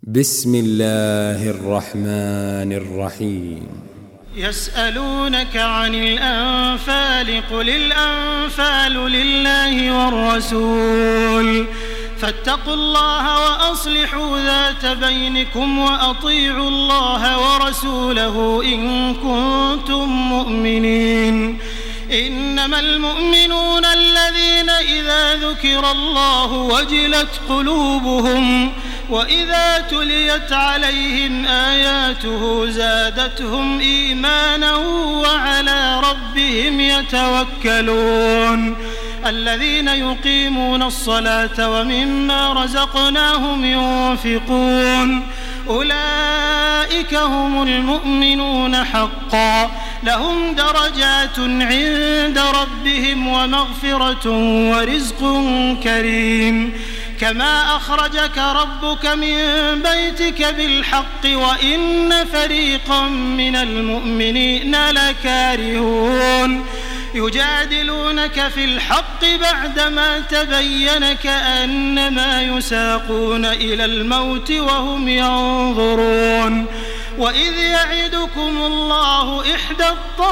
بسم الله الرحمن الرحيم. يسألونك عن الأنفال قل الأنفال لله والرسول فاتقوا الله وأصلحوا ذات بينكم وأطيعوا الله ورسوله إن كنتم مؤمنين. إنما المؤمنون الذين إذا ذكر الله وجلت قلوبهم وإذا تليت عليهم آياته زادتهم إيمانا وعلى ربهم يتوكلون. الذين يقيمون الصلاة ومما رزقناهم ينفقون أولئك هم المؤمنون حقا لهم درجات عند ربهم ومغفرة ورزق كريم. كما أخرجك ربك من بيتك بالحق وإن فريقا من المؤمنين لكارهون. يجادلونك في الحق بعدما تبين كأنما يساقون إلى الموت وهم ينظرون. وإذ يعدكم الله إحدى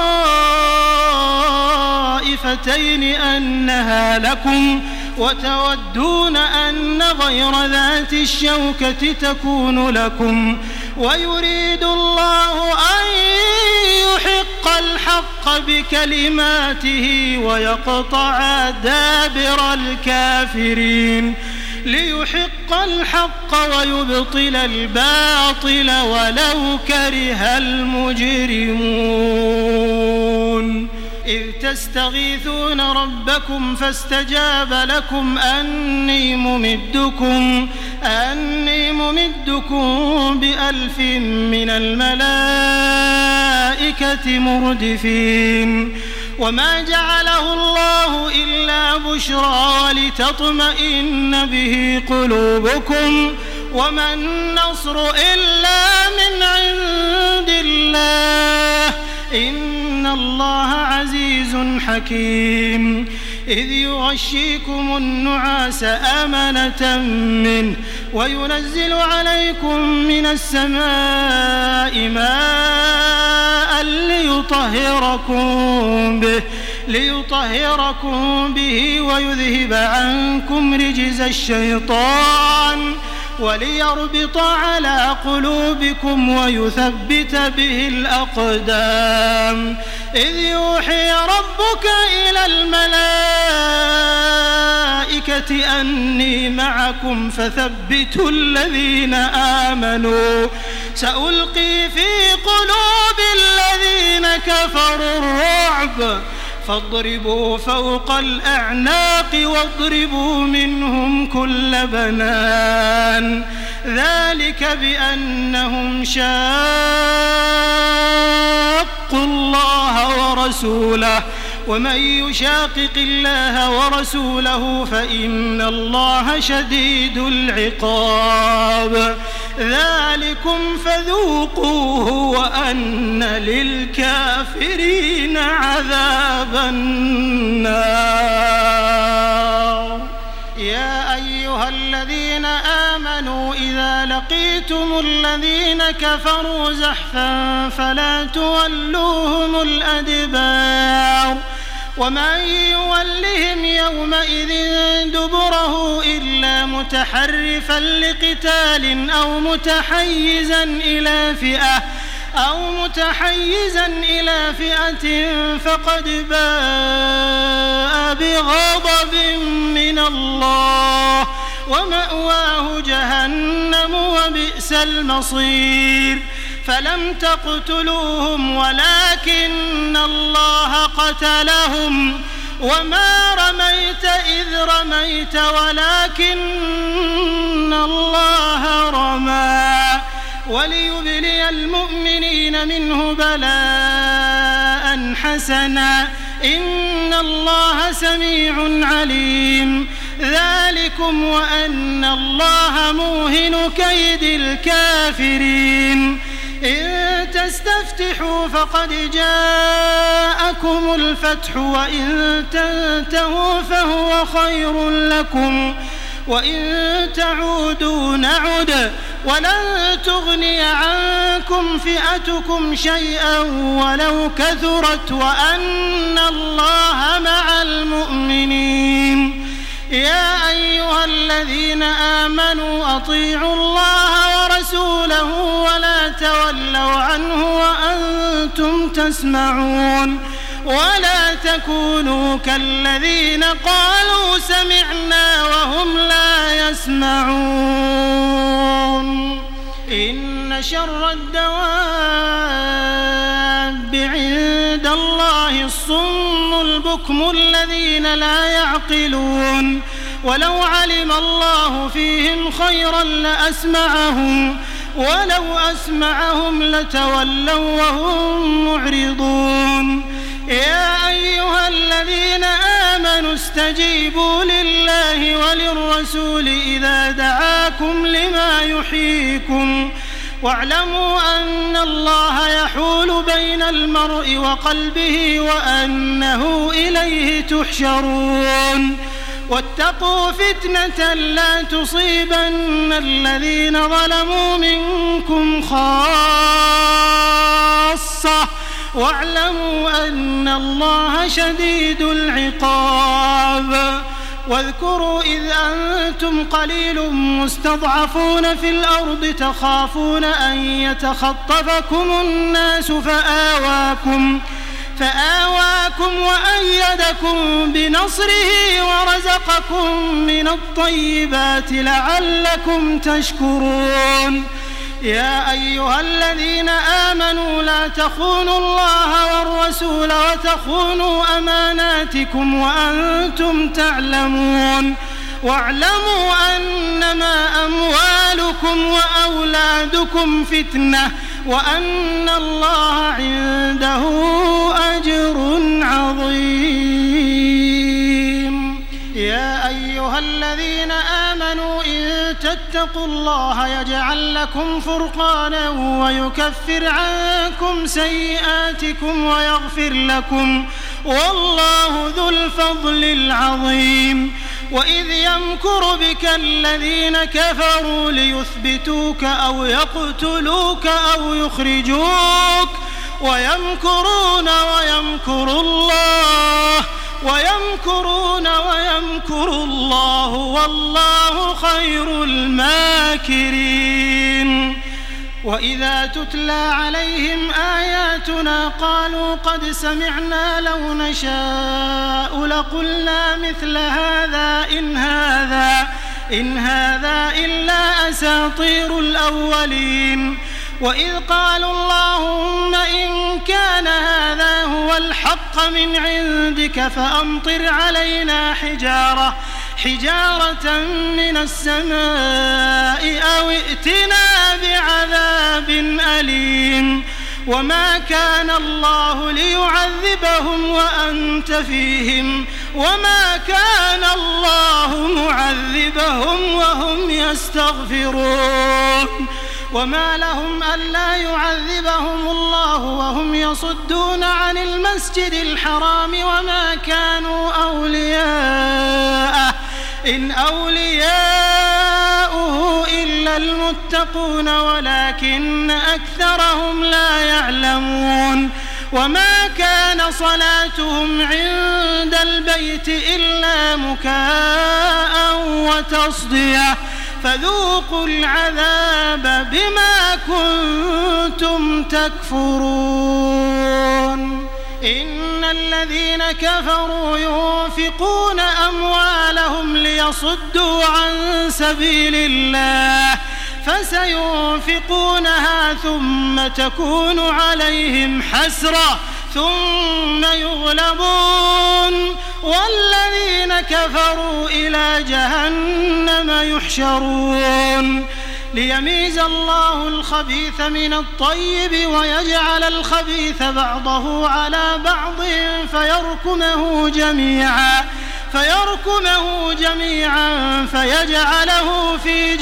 الطائفتين أنها لكم وتودون أن غير ذات الشوكة تكون لكم ويريد الله أن يحق الحق بكلماته ويقطع دابر الكافرين ليحق الحق ويبطل الباطل ولو كره المجرمون. إذ تستغيثون ربكم فاستجاب لكم أني ممدكم ب1000 من الملائكة مردفين. وما جعله الله إلا بشرى ولتطمئن به قلوبكم وما النصر إلا من عند الله إن الله عزيز حكيم. إذ يغشيكم النعاس أمنة منه وينزل عليكم من السماء ماء ليطهركم به ويذهب عنكم رجز الشيطان وليربط على قلوبكم ويثبت به الأقدام. إذ يوحي ربك إلى الملائكة أني معكم فثبتوا الذين آمنوا سألقي في قلوب الذين كفروا الرعب فاضربوا فوق الأعناق واضربوا منهم كل بنان. ذلك بأنهم شاقوا الله ورسوله ومن يشاقق الله ورسوله فإن الله شديد العقاب. ذلكم فذوقوه وأن للكافرين عذاب النار. يا أيها الذين آمنوا إذا لقيتم الذين كفروا زحفا فلا تولوهم الأدبار ومن يولهم يومئذ دبره إلا متحرفا لقتال أو متحيزا إلى فئة فقد باء بغضب من الله ومأواه جهنم وبئس المصير. فلم تقتلوهم ولكن الله قتلهم وما رميت إذ رميت ولكن الله رمى وليبلي المؤمنين منه بلاء حسنا إن الله سميع عليم. ذلكم وأن الله موهن كيد الكافرين. إن تستفتحوا فقد جاءكم الفتح وإن تنتهوا فهو خير لكم وإن تعودوا نعد ولن تغني عنكم فئتكم شيئا ولو كثرت وأن الله مع المؤمنين. يا أيها الذين آمنوا أطيعوا الله ورسوله ولا تولوا عنه وأنتم تسمعون ولا تكونوا كالذين قالوا سمعنا وهم لا يسمعون. إن شر الدواب عند الله الصم البكم الذين لا يعقلون ولو علم الله فيهم خيرا لأسمعهم ولو أسمعهم لتولوا وهم معرضون. يا أيها الذين آمنوا استجيبوا لله وللرسول إذا دعاكم لما يحييكم واعلموا أن الله يحول بين المرء وقلبه وأنه إليه تحشرون. واتقوا فتنة لا تصيبن الذين ظلموا منكم خاصة واعلموا أن الله شديد العقاب. واذكروا إذ أنتم قليل مستضعفون في الأرض تخافون أن يتخطفكم الناس فآواكم وأيدكم بنصره ورزقكم من الطيبات لعلكم تشكرون. يا أيها الذين آمنوا لا تخونوا الله والرسول وتخونوا أماناتكم وأنتم تعلمون واعلموا أنما أموالكم وأولادكم فتنة وأن الله عنده أجر عظيم. يا أيها الذين آمنوا إن تتقوا الله يجعل لكم فرقانا ويكفر عنكم سيئاتكم ويغفر لكم والله ذو الفضل العظيم. وإذ يمكر بك الذين كفروا ليثبتوك أو يقتلوك أو يخرجوك ويمكرون ويمكر الله والله خير الماكرين. وإذا تتلى عليهم آياتنا قالوا قد سمعنا لو نشاء لقلنا مثل هذا إن هذا إلا أساطير الأولين. وإذ قالوا اللهم إن كان هذا هو الحق من عندك فأمطر علينا حجارة من السماء أو ائتنا بعذاب أليم. وما كان الله ليعذبهم وأنت فيهم وما كان الله معذبهم وهم يستغفرون. وما لهم ألا يعذبهم الله وهم يصدون عن المسجد الحرام وما كانوا أولياءه إن أولياؤه إلا المتقون ولكن أكثرهم لا يعلمون. وما كان صلاتهم عند البيت إلا مكاء وتصدية فذوقوا العذاب بما كنتم تكفرون. إن الذين كفروا ينفقون أموالهم ليصدوا عن سبيل الله فسينفقونها ثم تكون عليهم حسرة ثم يغلبون والذين كفروا إلى جهنم يحشرون. ليميز الله الخبيث من الطيب ويجعل الخبيث بعضه على بعض فيركمه جميعا فيجعله في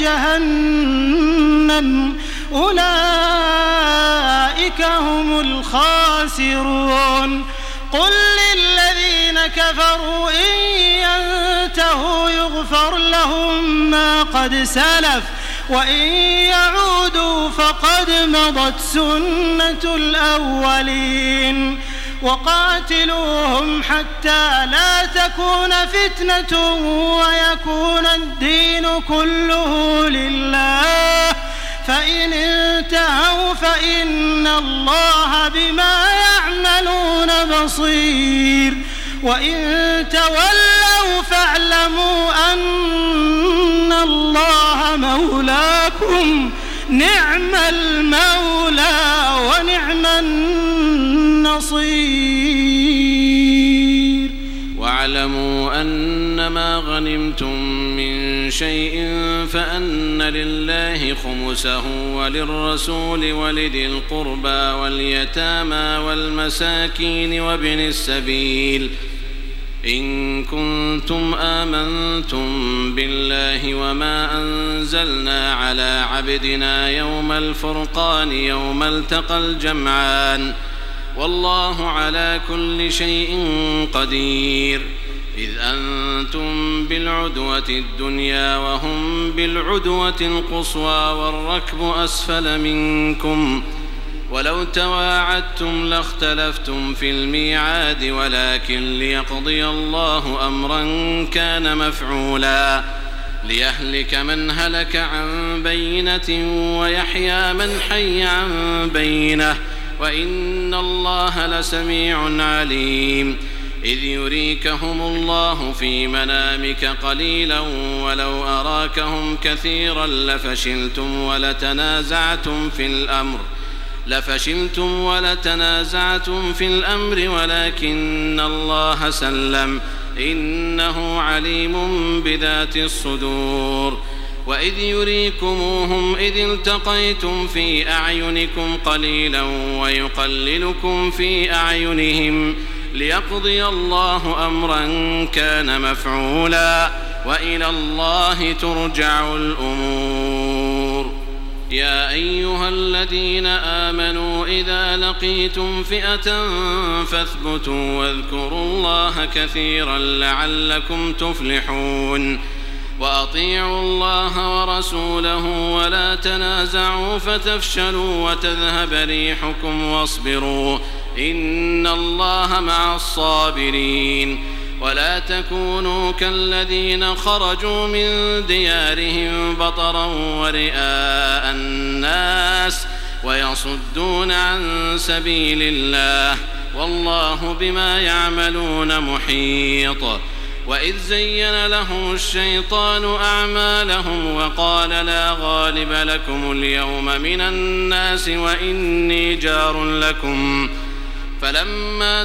جهنم أولئك هم الخاسرون. قل للذين كفروا إن ينتهوا يغفر لهم ما قد سلف وإن يعودوا فقد مضت سنة الأولين وقاتلوهم حتى لا تكون فتنة ويكون الدين كله لله فإن انتهوا فإن الله بما يعملون بصير وإن تولوا فاعلموا أن الله مولاكم نعم المولى ونعم النصير. واعلموا أنما غنمتم من شيء فأن لله خمسه وللرسول ولذي القربى واليتامى والمساكين وابن السبيل إن كنتم آمنتم بالله وما أنزلنا على عبدنا يوم الفرقان يوم التقى الجمعان والله على كل شيء قدير. إذ أنتم بالعدوة الدنيا وهم بالعدوة القصوى والركب أسفل منكم ولو تواعدتم لاختلفتم في الميعاد ولكن ليقضي الله أمرا كان مفعولا ليهلك من هلك عن بينة ويحيى من حي عن بينة وإن الله لسميع عليم. إذ يريكهم الله في منامك قليلا ولو أراكهم كثيرا لفشلتم ولتنازعتم في الأمر ولكن الله سلم إنه عليم بذات الصدور. وإذ يريكموهم إذ التقيتم في أعينكم قليلا ويقللكم في أعينهم ليقضي الله أمرا كان مفعولا وإلى الله ترجع الأمور. يا أيها الذين آمنوا إذا لقيتم فئة فاثبتوا واذكروا الله كثيرا لعلكم تفلحون. وأطيعوا الله ورسوله ولا تنازعوا فتفشلوا وتذهب ريحكم واصبروا إن الله مع الصابرين. ولا تكونوا كالذين خرجوا من ديارهم بطرا ورئاء الناس ويصدون عن سبيل الله والله بما يعملون محيط. وإذ زين لهم الشيطان أعمالهم وقال لا غالب لكم اليوم من الناس وإني جار لكم فلما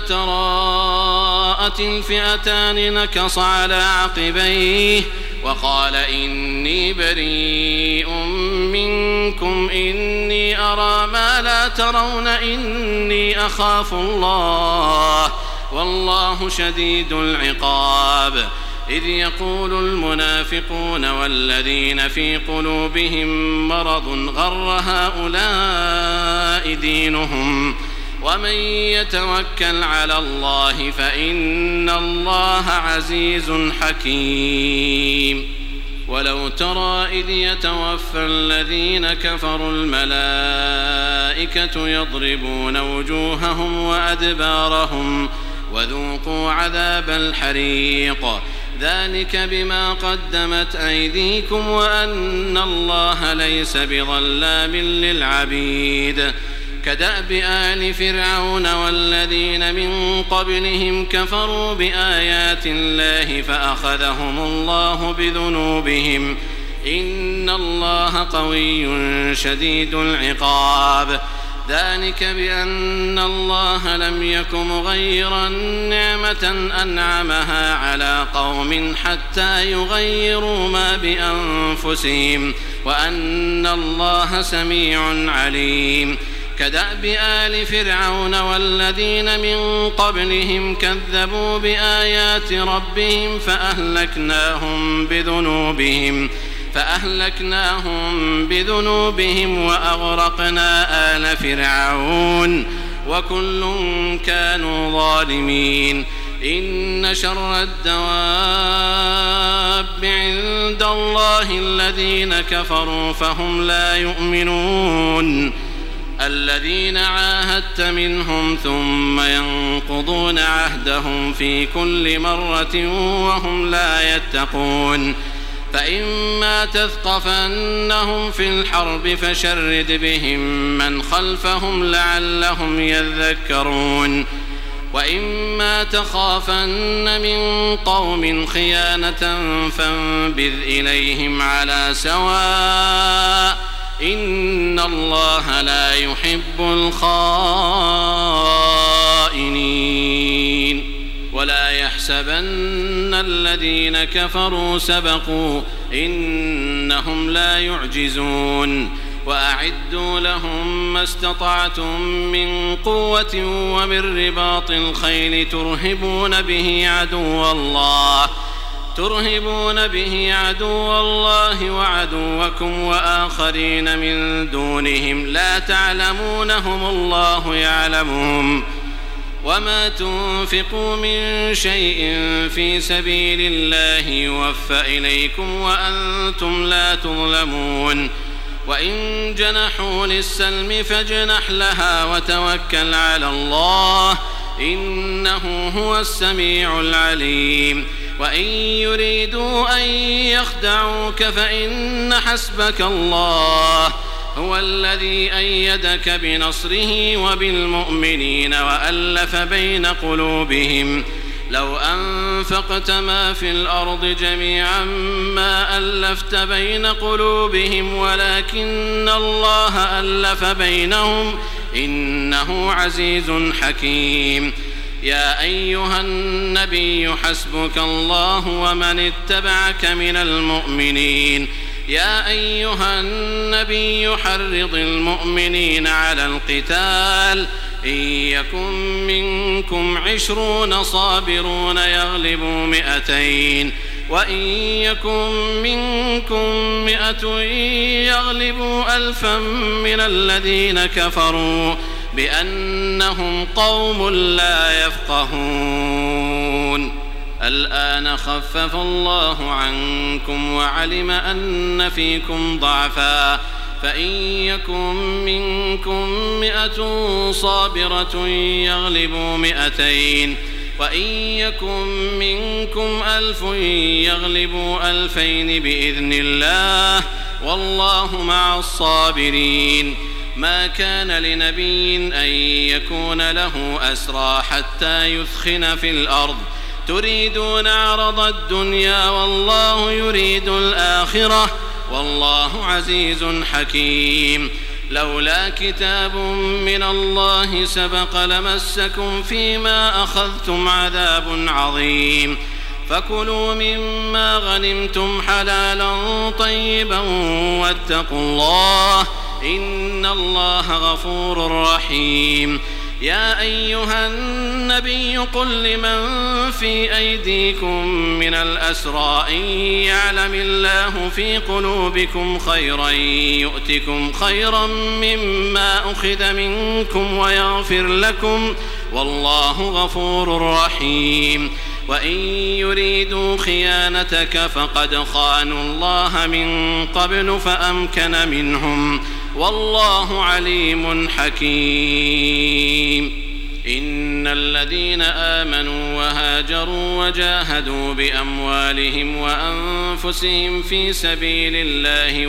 تراءت الفئتان نكص على عقبيه وقال إني بريء منكم إني أرى ما لا ترون إني أخاف الله والله شديد العقاب. إذ يقول المنافقون والذين في قلوبهم مرض غر هؤلاء دينهم ومن يتوكل على الله فإن الله عزيز حكيم. ولو ترى إذ يتوفى الذين كفروا الملائكة يضربون وجوههم وأدبارهم وذوقوا عذاب الحريق ذلك بما قدمت أيديكم وأن الله ليس بظلام للعبيد. كدأب آل فرعون والذين من قبلهم كفروا بآيات الله فأخذهم الله بذنوبهم إن الله قوي شديد العقاب. ذلك بأن الله لم يك مغيرا نعمة أنعمها على قوم حتى يغيروا ما بأنفسهم وأن الله سميع عليم. كدأب آل فرعون والذين من قبلهم كذبوا بآيات ربهم فأهلكناهم بذنوبهم وأغرقنا آل فرعون وكل كانوا ظالمين. إن شر الدواب عند الله الذين كفروا فهم لا يؤمنون. الذين عاهدت منهم ثم ينقضون عهدهم في كل مرة وهم لا يتقون. فإما تثقفنهم في الحرب فشرد بهم من خلفهم لعلهم يذكرون. وإما تخافن من قوم خيانة فانبذ إليهم على سواء إن الله لا يحب الخائنين. ولا يحسبن الذين كفروا سبقوا إنهم لا يعجزون. وأعدوا لهم ما استطعتم من قوة ومن رباط الخيل ترهبون به عدو الله وعدوكم وآخرين من دونهم لا تعلمونهم الله يعلمهم. وما تنفقوا من شيء في سبيل الله يوفى إليكم وأنتم لا تظلمون. وإن جنحوا للسلم فاجنح لها وتوكل على الله إنه هو السميع العليم. وإن يريدوا أن يخدعوك فإن حسبك الله هو الذي أيدك بنصره وبالمؤمنين وألف بين قلوبهم. لو أنفقت ما في الأرض جميعا ما ألفت بين قلوبهم ولكن الله ألف بينهم إنه عزيز حكيم. يا أيها النبي حسبك الله ومن اتبعك من المؤمنين. يا أيها النبي حرض المؤمنين على القتال إن يكن منكم 20 صابرون يغلبوا 200 وإن يكن منكم 100 يغلبوا 1000 من الذين كفروا بأنهم قوم لا يفقهون. الآن خفف الله عنكم وعلم أن فيكم ضعفا فإن يكن منكم 100 صابرة يغلبوا 200 وإن يكن منكم 1000 يغلبوا 2000 بإذن الله والله مع الصابرين. ما كان لنبي أن يكون له أسرى حتى يثخن في الأرض تريدون عرض الدنيا والله يريد الآخرة والله عزيز حكيم. لولا كتاب من الله سبق لمسكم فيما أخذتم عذاب عظيم. فكلوا مما غنمتم حلالا طيبا واتقوا الله إن الله غفور رحيم. يا أيها النبي قل لمن في أيديكم من الأسرى إن يعلم الله في قلوبكم خيرا يؤتكم خيرا مما أخذ منكم ويغفر لكم والله غفور رحيم. وإن يريدوا خيانتك فقد خانوا الله من قبل فأمكن منهم والله عليم حكيم. إن الذين آمنوا وهاجروا وجاهدوا بأموالهم وأنفسهم في سبيل الله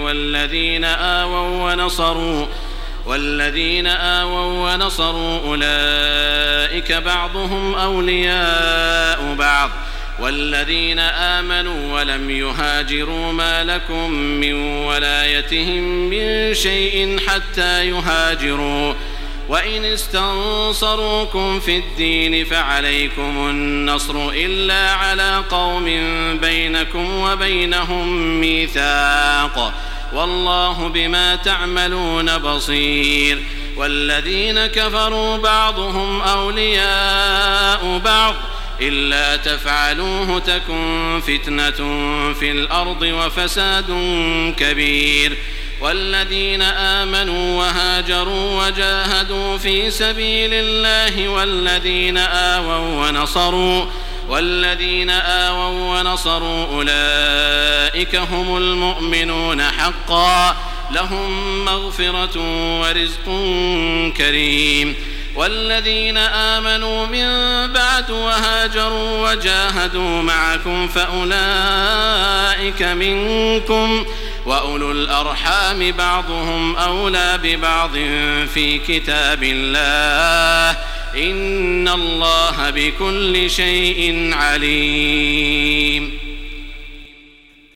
والذين آووا ونصروا أولئك بعضهم أولياء بعض والذين آمنوا ولم يهاجروا ما لكم من ولايتهم من شيء حتى يهاجروا وإن استنصروكم في الدين فعليكم النصر إلا على قوم بينكم وبينهم ميثاق والله بما تعملون بصير. والذين كفروا بعضهم أولياء بعض إلا تفعلوه تكن فتنة في الأرض وفساد كبير. والذين آمنوا وهاجروا وجاهدوا في سبيل الله والذين آووا ونصروا أولئك هم المؤمنون حقا لهم مغفرة ورزق كريم. والذين آمنوا من بعد وهاجروا وجاهدوا معكم فأولئك منكم وأولو الأرحام بعضهم أولى ببعض في كتاب الله إن الله بكل شيء عليم.